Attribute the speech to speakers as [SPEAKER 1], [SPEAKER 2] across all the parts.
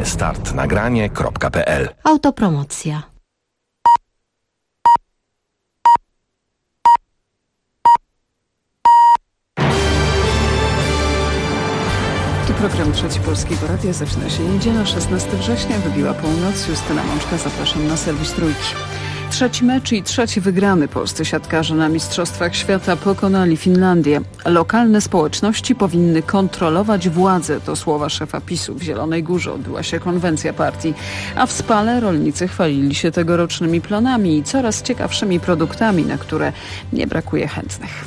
[SPEAKER 1] startnagranie.pl.
[SPEAKER 2] Autopromocja.
[SPEAKER 3] Tu program Trzeci Polskiego Radia. Zaczyna się niedziela, 16 września. Wybiła północ. Justyna Mączka. Zapraszam na serwis Trójki. Trzeci mecz i trzeci wygrany. Polscy siatkarze na Mistrzostwach Świata pokonali Finlandię. Lokalne społeczności powinny kontrolować władzę. To słowa szefa PiS-u. W Zielonej Górze odbyła się konwencja partii. A w Spale rolnicy chwalili się tegorocznymi plonami i coraz ciekawszymi produktami, na które nie brakuje chętnych.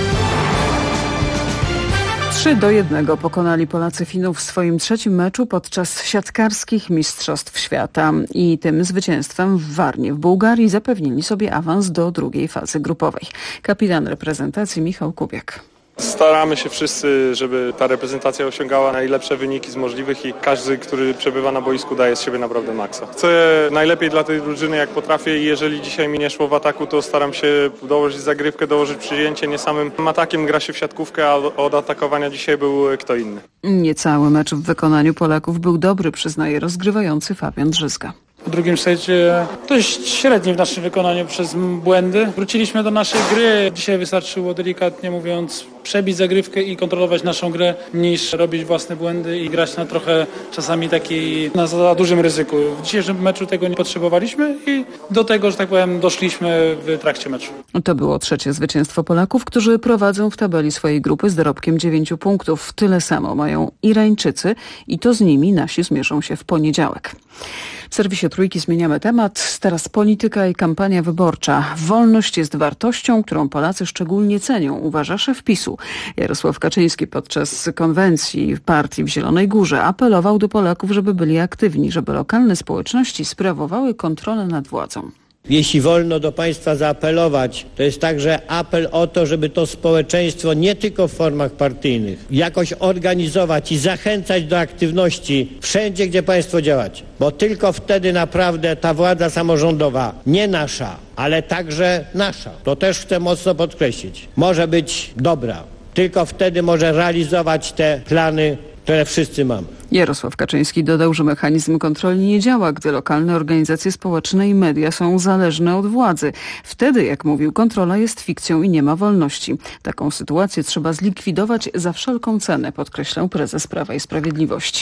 [SPEAKER 3] 3-1 pokonali Polacy Finów w swoim trzecim meczu podczas siatkarskich Mistrzostw Świata i tym zwycięstwem w Warnie w Bułgarii zapewnili sobie awans do drugiej fazy grupowej. Kapitan reprezentacji Michał Kubiak.
[SPEAKER 4] Staramy się wszyscy, żeby ta reprezentacja osiągała najlepsze wyniki z możliwych i każdy, który przebywa na boisku, daje z siebie naprawdę maksa. Chcę najlepiej dla tej drużyny jak potrafię i jeżeli dzisiaj mi nie szło w ataku, to staram się dołożyć zagrywkę, dołożyć przyjęcie. Nie samym atakiem gra się w siatkówkę, a od atakowania dzisiaj był kto inny.
[SPEAKER 3] Niecały mecz w wykonaniu Polaków był dobry, przyznaje rozgrywający Fabian Drzyzga.
[SPEAKER 5] W drugim secie dość średni w naszym wykonaniu przez błędy. Wróciliśmy do naszej gry. Dzisiaj wystarczyło, delikatnie mówiąc, przebić zagrywkę i kontrolować naszą grę, niż robić własne błędy i grać na trochę czasami na za dużym ryzyku. W dzisiejszym meczu tego nie potrzebowaliśmy i do tego, że tak powiem, doszliśmy w trakcie meczu.
[SPEAKER 3] To było trzecie zwycięstwo Polaków, którzy prowadzą w tabeli swojej grupy z dorobkiem 9 punktów. Tyle samo mają Irańczycy i to z nimi nasi zmierzą się w poniedziałek. W serwisie Trójki zmieniamy temat. Teraz polityka i kampania wyborcza. Wolność jest wartością, którą Polacy szczególnie cenią, uważa szef PiS-u. Jarosław Kaczyński podczas konwencji partii w Zielonej Górze apelował do Polaków, żeby byli aktywni, żeby lokalne społeczności sprawowały kontrolę nad władzą.
[SPEAKER 6] Jeśli wolno do państwa zaapelować, to jest także apel o to, żeby to społeczeństwo nie tylko w formach partyjnych jakoś organizować i zachęcać do aktywności wszędzie, gdzie państwo działacie. Bo tylko wtedy naprawdę ta władza samorządowa, nie nasza, ale także nasza, to też chcę mocno podkreślić, może być dobra. Tylko wtedy może realizować te plany, które wszyscy mamy.
[SPEAKER 3] Jarosław Kaczyński dodał, że mechanizm kontroli nie działa, gdy lokalne organizacje społeczne i media są zależne od władzy. Wtedy, jak mówił, kontrola jest fikcją i nie ma wolności. Taką sytuację trzeba zlikwidować za wszelką cenę, podkreślał prezes Prawa i Sprawiedliwości.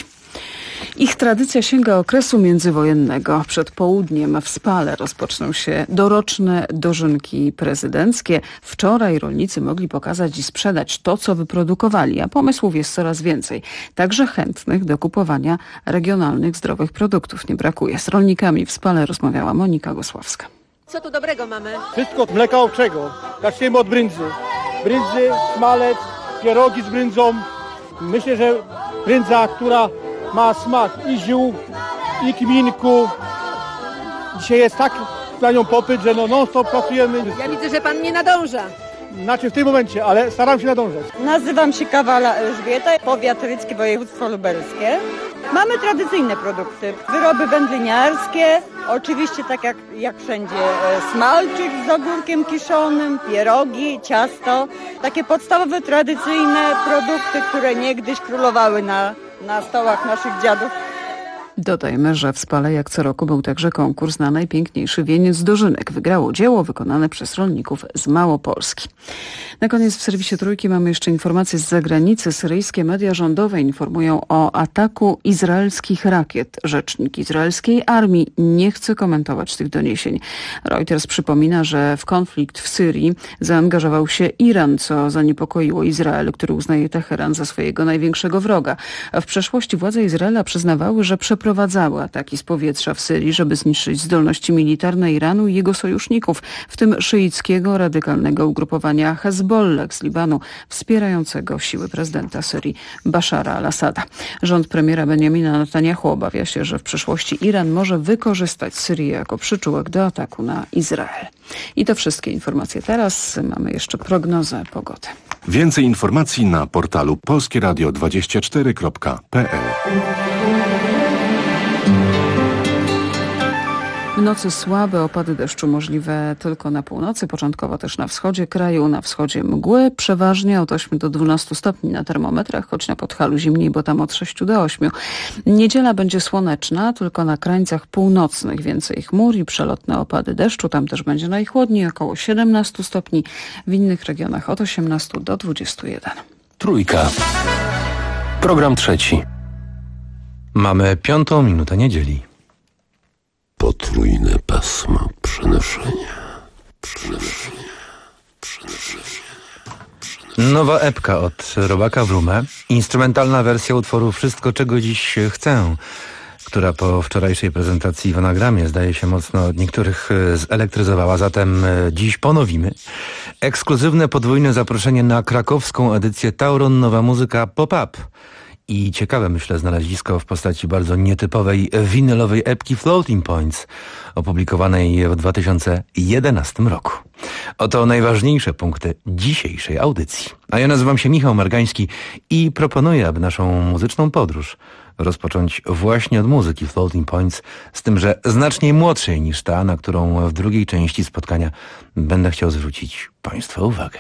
[SPEAKER 3] Ich tradycja sięga okresu międzywojennego. Przed południem w Spale rozpoczną się doroczne dożynki prezydenckie. Wczoraj rolnicy mogli pokazać i sprzedać to, co wyprodukowali, a pomysłów jest coraz więcej. Także chętnych do kupowania regionalnych, zdrowych produktów nie brakuje. Z rolnikami w Spale rozmawiała Monika Gosławska.
[SPEAKER 7] Co tu dobrego mamy?
[SPEAKER 8] Wszystko od mleka owczego. Zaczniemy od brędzy. Brędzy, smalec, pierogi z brędzą. Myślę, że brędza, która ma smak i ziół, i kminku. Dzisiaj jest tak na nią popyt, że non-stop pracujemy.
[SPEAKER 7] Ja widzę, że pan nie nadąża.
[SPEAKER 8] Znaczy w tym momencie, ale staram się nadążać.
[SPEAKER 9] Nazywam się Kawala Elżbieta, powiat rydzki, województwo lubelskie. Mamy tradycyjne produkty, wyroby wędliniarskie, oczywiście tak jak wszędzie smalczyk z ogórkiem kiszonym, pierogi, ciasto. Takie podstawowe, tradycyjne produkty, które niegdyś królowały na stołach naszych dziadów.
[SPEAKER 3] Dodajmy, że w Spale jak co roku był także konkurs na najpiękniejszy wieniec dożynek. Wygrało dzieło wykonane przez rolników z Małopolski. Na koniec w serwisie Trójki mamy jeszcze informacje z zagranicy. Syryjskie media rządowe informują o ataku izraelskich rakiet. Rzecznik izraelskiej armii nie chce komentować tych doniesień. Reuters przypomina, że w konflikt w Syrii zaangażował się Iran, co zaniepokoiło Izrael, który uznaje Teheran za swojego największego wroga. A w przeszłości władze Izraela przyznawały, że przeprowadzały ataki z powietrza w Syrii, żeby zniszczyć zdolności militarne Iranu i jego sojuszników, w tym szyickiego radykalnego ugrupowania Hezbollah z Libanu, wspierającego siły prezydenta Syrii Bashara al-Assada. Rząd premiera Benjamina Netanjahu obawia się, że w przyszłości Iran może wykorzystać Syrię jako przyczółek do ataku na Izrael. I to wszystkie informacje teraz. Mamy jeszcze prognozę pogody.
[SPEAKER 1] Więcej informacji na portalu polskieradio24.pl.
[SPEAKER 3] północy słabe opady deszczu możliwe tylko na północy, początkowo też na wschodzie kraju, na wschodzie mgły, przeważnie od 8 do 12 stopni na termometrach, choć na Podhalu zimniej, bo tam od 6 do 8. Niedziela będzie słoneczna, tylko na krańcach północnych więcej chmur i przelotne opady deszczu, tam też będzie najchłodniej, około 17 stopni, w innych regionach od 18 do 21.
[SPEAKER 1] Trójka. Program trzeci.
[SPEAKER 2] Mamy 5 minutę niedzieli.
[SPEAKER 1] Potrójne pasmo przenoszenia.
[SPEAKER 2] Nowa epka od Robaka Wrumę. Instrumentalna wersja utworu Wszystko, czego dziś chcę, która po wczorajszej prezentacji w Anagramie zdaje się mocno od niektórych zelektryzowała. Zatem dziś ponowimy. Ekskluzywne podwójne zaproszenie na krakowską edycję Tauron Nowa Muzyka Pop-Up. I ciekawe, myślę, znalezisko w postaci bardzo nietypowej winylowej epki Floating Points, opublikowanej w 2011 roku. Oto najważniejsze punkty dzisiejszej audycji. A ja nazywam się Michał Margański i proponuję, aby naszą muzyczną podróż rozpocząć właśnie od muzyki Floating Points, z tym, że znacznie młodszej niż ta, na którą w drugiej części spotkania będę chciał zwrócić Państwa uwagę.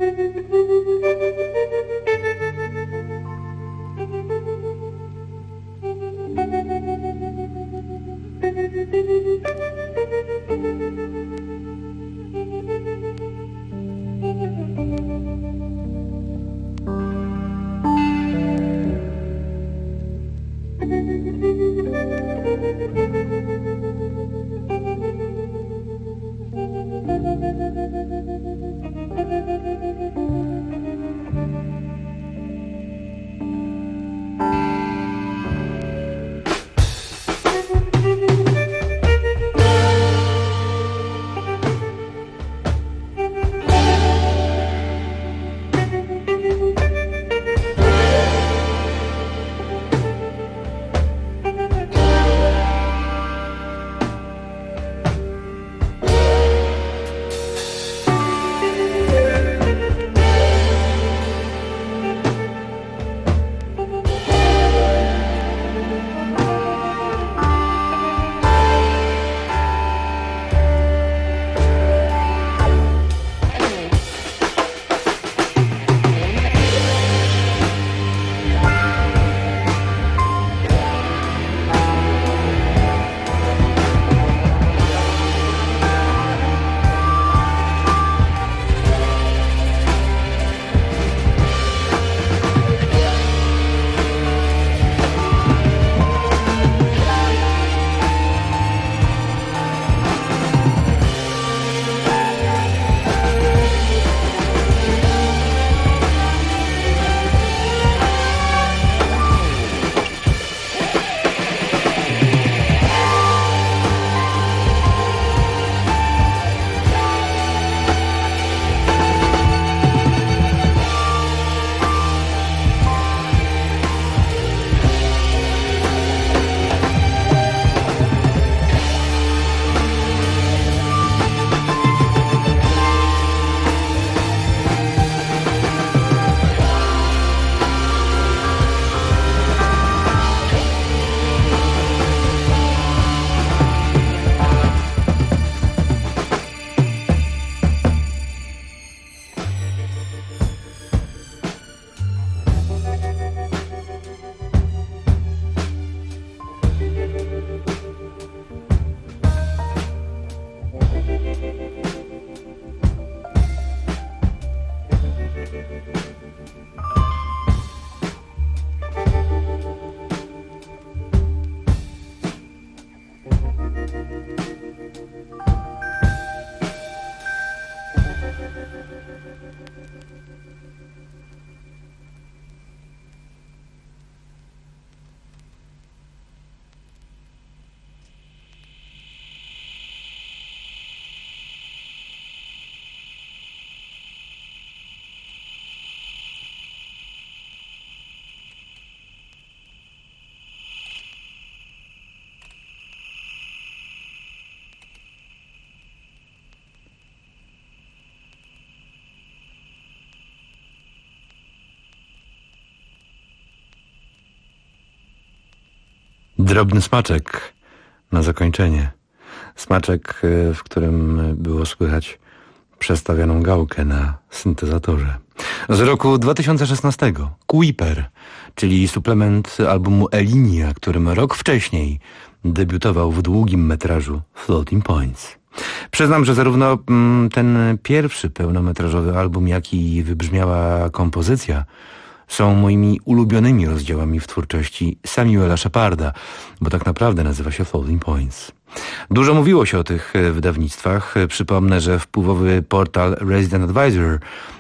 [SPEAKER 2] Drobny smaczek na zakończenie. Smaczek, w którym było słychać przestawioną gałkę na syntezatorze. Z roku 2016 Kuiper, czyli suplement albumu Elinia, którym rok wcześniej debiutował w długim metrażu Floating Points. Przyznam, że zarówno ten pierwszy pełnometrażowy album, jak i wybrzmiała kompozycja są moimi ulubionymi rozdziałami w twórczości Samuela Sheparda, bo tak naprawdę nazywa się Floating Points. Dużo mówiło się o tych wydawnictwach. Przypomnę, że wpływowy portal Resident Advisor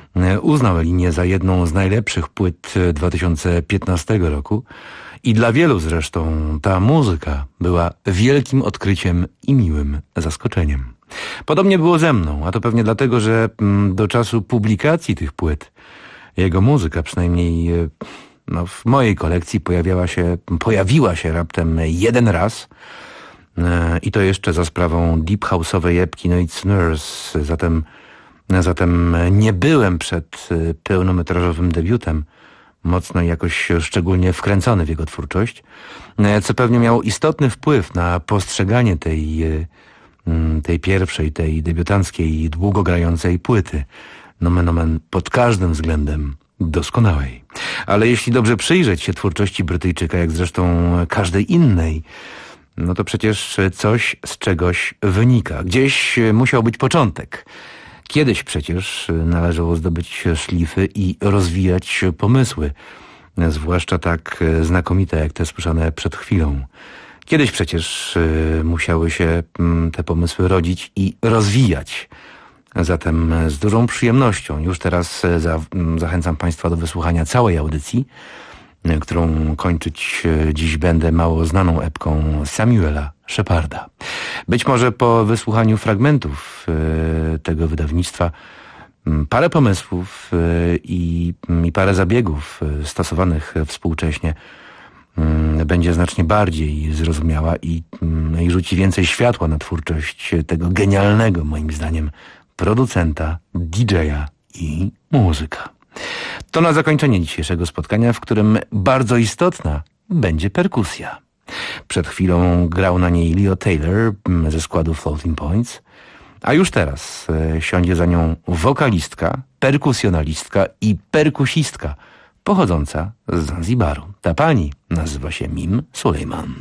[SPEAKER 2] uznał linię za jedną z najlepszych płyt 2015 roku i dla wielu zresztą ta muzyka była wielkim odkryciem i miłym zaskoczeniem. Podobnie było ze mną, a to pewnie dlatego, że do czasu publikacji tych płyt jego muzyka, przynajmniej w mojej kolekcji, pojawiła się raptem jeden raz i to jeszcze za sprawą deep house'owej epki No It's Nurse. Zatem nie byłem przed pełnometrażowym debiutem mocno i jakoś szczególnie wkręcony w jego twórczość, co pewnie miało istotny wpływ na postrzeganie tej pierwszej, tej debiutanckiej, długo grającej płyty. nomen omen pod każdym względem doskonałej. Ale jeśli dobrze przyjrzeć się twórczości Brytyjczyka, jak zresztą każdej innej, no to przecież coś z czegoś wynika. Gdzieś musiał być początek. Kiedyś przecież należało zdobyć szlify i rozwijać pomysły, zwłaszcza tak znakomite jak te słyszane przed chwilą. Kiedyś przecież musiały się te pomysły rodzić i rozwijać. Zatem z dużą przyjemnością już teraz zachęcam Państwa do wysłuchania całej audycji, którą kończyć dziś będę mało znaną epką Samuela Sheparda. Być może po wysłuchaniu fragmentów tego wydawnictwa parę pomysłów i parę zabiegów stosowanych współcześnie będzie znacznie bardziej zrozumiała i rzuci więcej światła na twórczość tego genialnego, moim zdaniem, producenta, DJ-a i muzyka. To na zakończenie dzisiejszego spotkania, w którym bardzo istotna będzie perkusja. Przed chwilą grał na niej Leo Taylor ze składu Floating Points, a już teraz siądzie za nią wokalistka, perkusjonalistka i perkusistka pochodząca z Zanzibaru. Ta pani nazywa się Mim Sulejman.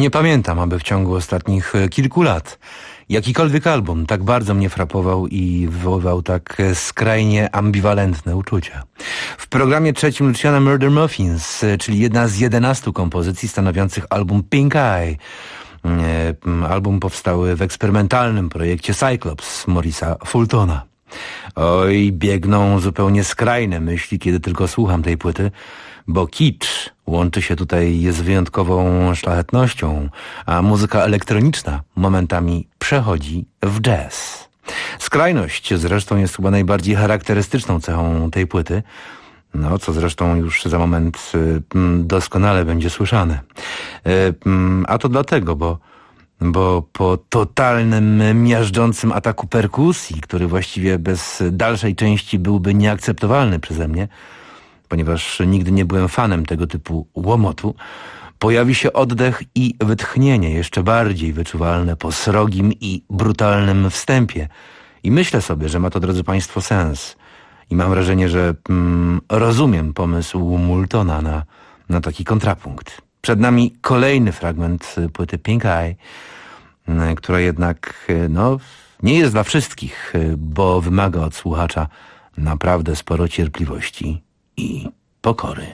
[SPEAKER 2] Nie pamiętam, aby w ciągu ostatnich kilku lat jakikolwiek album tak bardzo mnie frapował i wywoływał tak skrajnie ambiwalentne uczucia. W programie trzecim Luciana Murder Muffins, czyli jedna z 11 kompozycji stanowiących album Pink Eye. Album powstały w eksperymentalnym projekcie Cyclops Maurice'a Fultona. Oj, biegną zupełnie skrajne myśli, kiedy tylko słucham tej płyty, bo kicz łączy się tutaj z wyjątkową szlachetnością, a muzyka elektroniczna momentami przechodzi w jazz. Skrajność zresztą jest chyba najbardziej charakterystyczną cechą tej płyty, no co zresztą już za moment doskonale będzie słyszane. A to dlatego, bo po totalnym, miażdżącym ataku perkusji, który właściwie bez dalszej części byłby nieakceptowalny przeze mnie, ponieważ nigdy nie byłem fanem tego typu łomotu, pojawi się oddech i wytchnienie jeszcze bardziej wyczuwalne po srogim i brutalnym wstępie. I myślę sobie, że ma to, drodzy Państwo, sens. I mam wrażenie, że rozumiem pomysł Moultona na taki kontrapunkt. Przed nami kolejny fragment płyty Pink Eye, która jednak nie jest dla wszystkich, bo wymaga od słuchacza naprawdę sporo cierpliwości i pokory.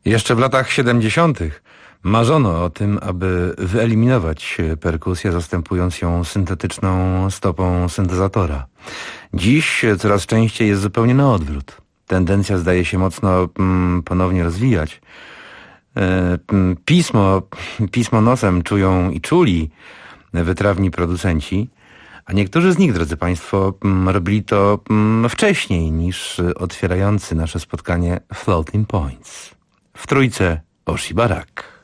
[SPEAKER 2] Jeszcze w latach 70. marzono o tym, aby wyeliminować perkusję, zastępując ją syntetyczną stopą syntezatora. Dziś coraz częściej jest zupełnie na odwrót. Tendencja zdaje się mocno ponownie rozwijać. Pismo nosem czują i czuli wytrawni producenci, a niektórzy z nich, drodzy Państwo, robili to wcześniej niż otwierający nasze spotkanie Floating Points. W trójce Oshi Barak.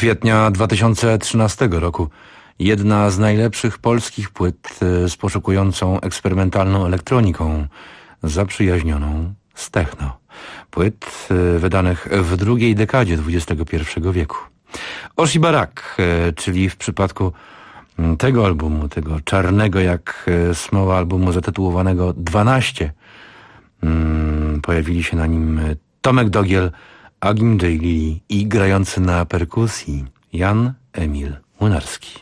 [SPEAKER 2] kwietnia 2013 roku. Jedna z najlepszych polskich płyt z poszukującą eksperymentalną elektroniką, zaprzyjaźnioną z techno. Płyt wydanych w drugiej dekadzie XXI wieku. Oshi Barak, czyli w przypadku tego albumu, tego czarnego jak smoła albumu zatytułowanego 12, pojawili się na nim Tomek Dogiel, Agim Daly i grający na perkusji Jan Emil Młynarski.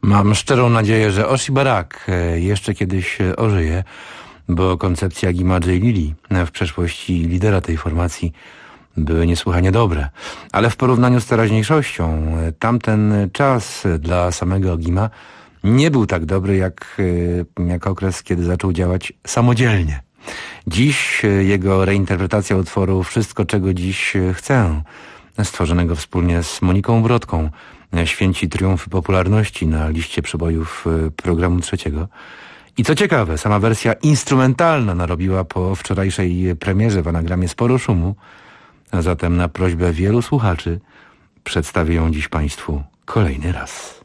[SPEAKER 2] Mam szczerą nadzieję, że Oshi Barak jeszcze kiedyś ożyje, bo koncepcja Gima J. Lilly, w przeszłości lidera tej formacji, były niesłychanie dobre. Ale w porównaniu z teraźniejszością tamten czas dla samego Gima nie był tak dobry jak okres, kiedy zaczął działać samodzielnie. Dziś jego reinterpretacja utworu Wszystko, czego dziś chcę, stworzonego wspólnie z Moniką Brodką, święci triumfy popularności na liście przebojów programu trzeciego. I co ciekawe, sama wersja instrumentalna narobiła po wczorajszej premierze w Anagramie sporo szumu, a zatem na prośbę wielu słuchaczy przedstawię ją dziś Państwu kolejny raz.